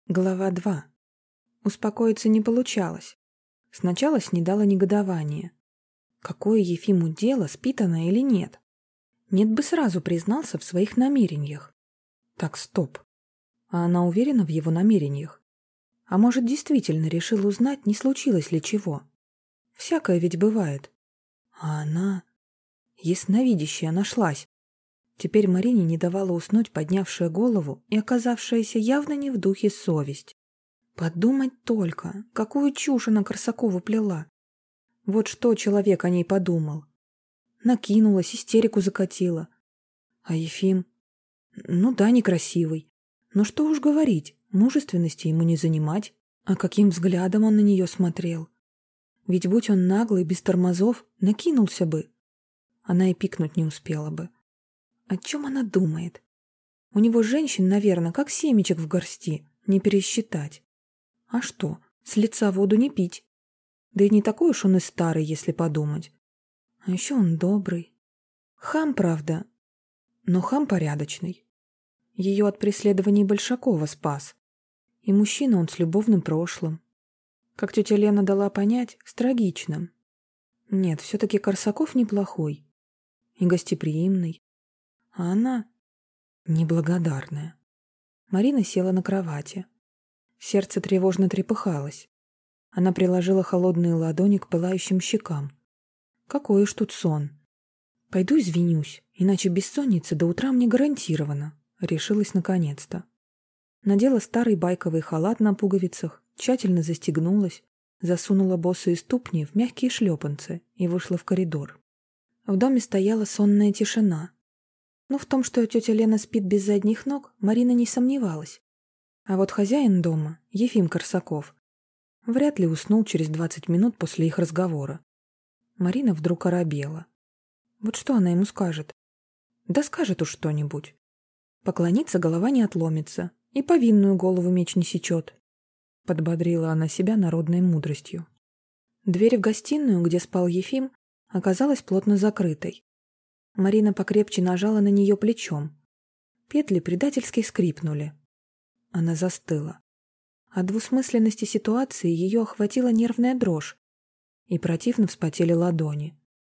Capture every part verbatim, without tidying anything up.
Глава два. Успокоиться не получалось. Сначала снедало негодование. Какое Ефиму дело, спит она или нет? Нет бы сразу признался в своих намерениях. Так, стоп. А она уверена в его намерениях? А может, действительно решила узнать, не случилось ли чего? Всякое ведь бывает. А она... Ясновидящая нашлась. Теперь Марине не давала уснуть поднявшая голову и оказавшаяся явно не в духе совесть. Подумать только, какую чушь она Корсакову плела. Вот что человек о ней подумал. Накинулась, истерику закатила. А Ефим? Ну да, некрасивый. Но что уж говорить, мужественности ему не занимать. А каким взглядом он на нее смотрел. Ведь будь он наглый, без тормозов, накинулся бы. Она и пикнуть не успела бы. О чем она думает? У него женщин, наверное, как семечек в горсти, не пересчитать. А что, с лица воду не пить? Да и не такой уж он и старый, если подумать. А еще он добрый. Хам, правда, но хам порядочный. Ее от преследований Большакова спас. И мужчина он с любовным прошлым. Как тетя Лена дала понять, с трагичным. Нет, все-таки Корсаков неплохой. И гостеприимный. А она неблагодарная. Марина села на кровати. Сердце тревожно трепыхалось. Она приложила холодные ладони к пылающим щекам. Какой уж тут сон. Пойду извинюсь, иначе бессонница до утра мне гарантирована. Решилась наконец-то. Надела старый байковый халат на пуговицах, тщательно застегнулась, засунула босые ступни в мягкие шлепанцы и вышла в коридор. В доме стояла сонная тишина. Но в том, что тетя Лена спит без задних ног, Марина не сомневалась. А вот хозяин дома, Ефим Корсаков, вряд ли уснул через двадцать минут после их разговора. Марина вдруг оробела. Вот что она ему скажет? Да скажет уж что-нибудь. Поклониться голова не отломится, и повинную голову меч не сечет. Подбодрила она себя народной мудростью. Дверь в гостиную, где спал Ефим, оказалась плотно закрытой. Марина покрепче нажала на нее плечом. Петли предательски скрипнули. Она застыла. От двусмысленности ситуации ее охватила нервная дрожь, и противно вспотели ладони.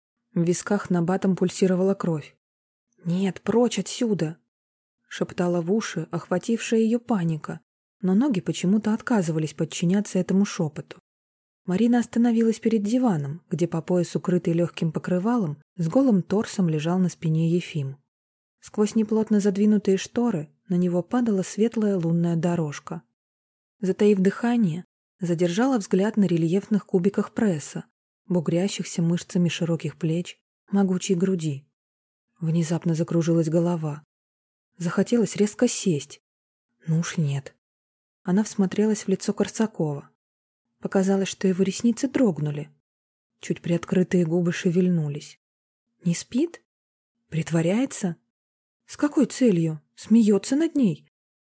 В висках набатом пульсировала кровь. «Нет, прочь отсюда!» — шептала в уши, охватившая ее паника, но ноги почему-то отказывались подчиняться этому шепоту. Марина остановилась перед диваном, где по пояс укрытый легким покрывалом с голым торсом лежал на спине Ефим. Сквозь неплотно задвинутые шторы на него падала светлая лунная дорожка. Затаив дыхание, задержала взгляд на рельефных кубиках пресса, бугрящихся мышцами широких плеч, могучей груди. Внезапно закружилась голова. Захотелось резко сесть. Ну уж нет. Она всмотрелась в лицо Корсакова. Показалось, что его ресницы дрогнули. Чуть приоткрытые губы шевельнулись. Не спит? Притворяется? С какой целью? Смеется над ней?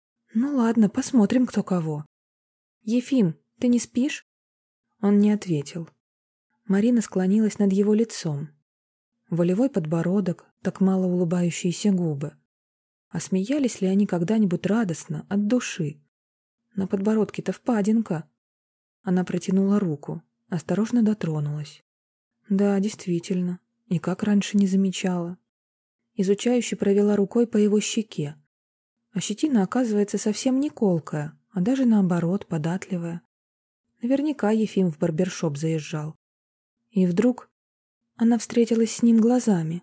Ну ладно, посмотрим, кто кого. «Ефим, ты не спишь?» Он не ответил. Марина склонилась над его лицом. Волевой подбородок, так мало улыбающиеся губы. А смеялись ли они когда-нибудь радостно, от души? На подбородке-то впадинка. Она протянула руку, осторожно дотронулась. Да, действительно, и как раньше не замечала. Изучающе провела рукой по его щеке. А щетина, оказывается, совсем не колкая, а даже наоборот, податливая. Наверняка Ефим в барбершоп заезжал. И вдруг она встретилась с ним глазами.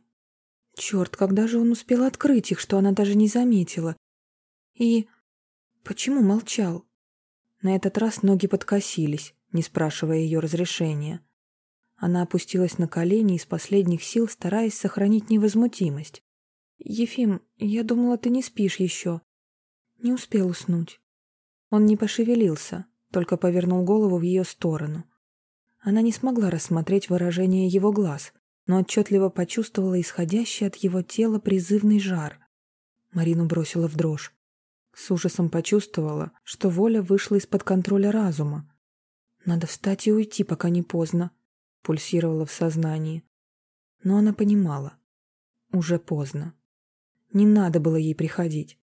Черт, когда же он успел открыть их, что она даже не заметила? И почему молчал? На этот раз ноги подкосились, не спрашивая ее разрешения. Она опустилась на колени из последних сил, стараясь сохранить невозмутимость. «Ефим, я думала, ты не спишь еще. Не успел уснуть». Он не пошевелился, только повернул голову в ее сторону. Она не смогла рассмотреть выражение его глаз, но отчетливо почувствовала исходящий от его тела призывный жар. Марину бросила в дрожь. С ужасом почувствовала, что воля вышла из-под контроля разума. «Надо встать и уйти, пока не поздно», — пульсировала в сознании. Но она понимала. Уже поздно. Не надо было ей приходить.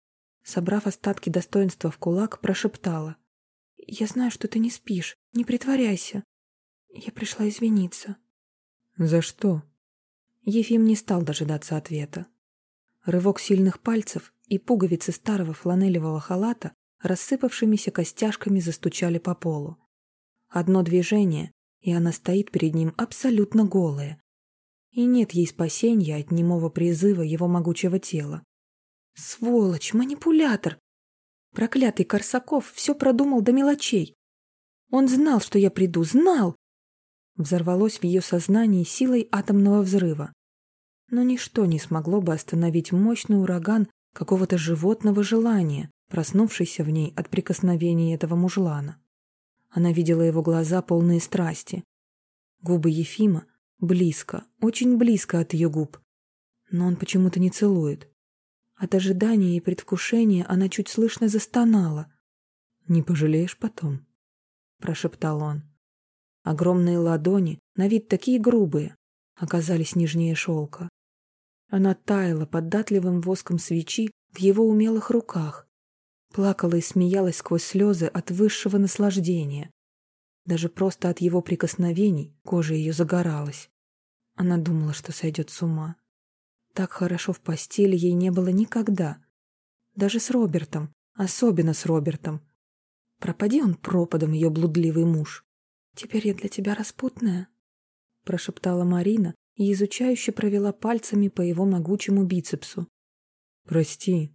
Собрав остатки достоинства в кулак, прошептала: «Я знаю, что ты не спишь. Не притворяйся. Я пришла извиниться». «За что?» Ефим не стал дожидаться ответа. Рывок сильных пальцев, и пуговицы старого фланелевого халата рассыпавшимися костяшками застучали по полу. Одно движение, и она стоит перед ним абсолютно голая. И нет ей спасения от немого призыва его могучего тела. Сволочь, манипулятор! Проклятый Корсаков все продумал до мелочей. Он знал, что я приду, знал! Взорвалось в ее сознании силой атомного взрыва. Но ничто не смогло бы остановить мощный ураган какого-то животного желания, проснувшийся в ней от прикосновения этого мужлана. Она видела его глаза, полные страсти. Губы Ефима близко, очень близко от ее губ. Но он почему-то не целует. От ожидания и предвкушения она чуть слышно застонала. «Не пожалеешь потом», — прошептал он. Огромные ладони, на вид такие грубые, оказались нежнее шелка. Она таяла податливым воском свечи в его умелых руках, плакала и смеялась сквозь слезы от высшего наслаждения. Даже просто от его прикосновений кожа ее загоралась. Она думала, что сойдет с ума. Так хорошо в постели ей не было никогда. Даже с Робертом, особенно с Робертом. Пропади он пропадом, ее блудливый муж. «Теперь я для тебя распутная», — прошептала Марина и изучающе провела пальцами по его могучему бицепсу. «Прости,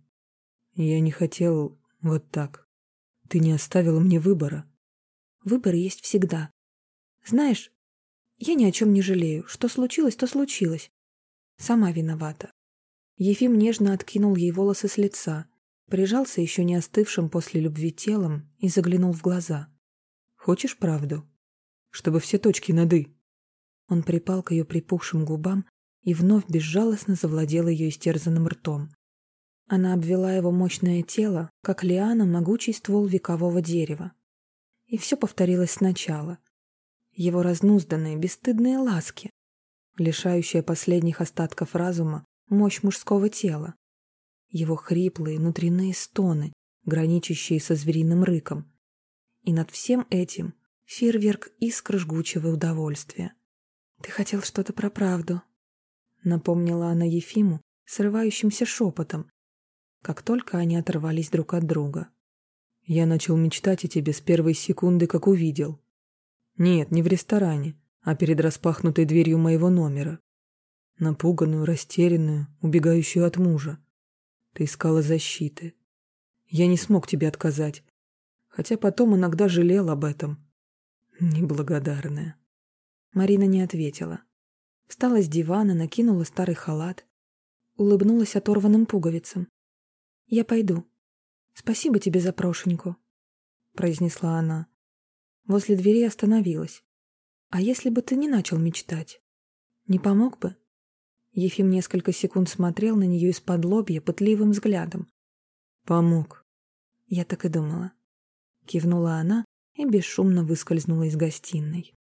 я не хотел вот так. Ты не оставила мне выбора». «Выбор есть всегда. Знаешь, я ни о чем не жалею. Что случилось, то случилось. Сама виновата». Ефим нежно откинул ей волосы с лица, прижался еще не остывшим после любви телом и заглянул в глаза. «Хочешь правду? Чтобы все точки над «и». Он припал к ее припухшим губам и вновь безжалостно завладел ее истерзанным ртом. Она обвела его мощное тело, как лиана могучий ствол векового дерева. И все повторилось сначала. Его разнузданные, бесстыдные ласки, лишающая последних остатков разума мощь мужского тела, его хриплые внутренние стоны, граничащие со звериным рыком. И над всем этим фейерверк искр жгучего удовольствия. «Ты хотел что-то про правду», — напомнила она Ефиму срывающимся шепотом, как только они оторвались друг от друга. «Я начал мечтать о тебе с первой секунды, как увидел. Нет, не в ресторане, а перед распахнутой дверью моего номера. Напуганную, растерянную, убегающую от мужа. Ты искала защиты. Я не смог тебе отказать, хотя потом иногда жалел об этом. Неблагодарная». Марина не ответила. Встала с дивана, накинула старый халат, улыбнулась оторванным пуговицам. «Я пойду. Спасибо тебе за Прошеньку», — произнесла она. Возле двери остановилась. «А если бы ты не начал мечтать? Не помог бы?» Ефим несколько секунд смотрел на нее из-под лобья пытливым взглядом. «Помог». «Я так и думала», — кивнула она и бесшумно выскользнула из гостиной.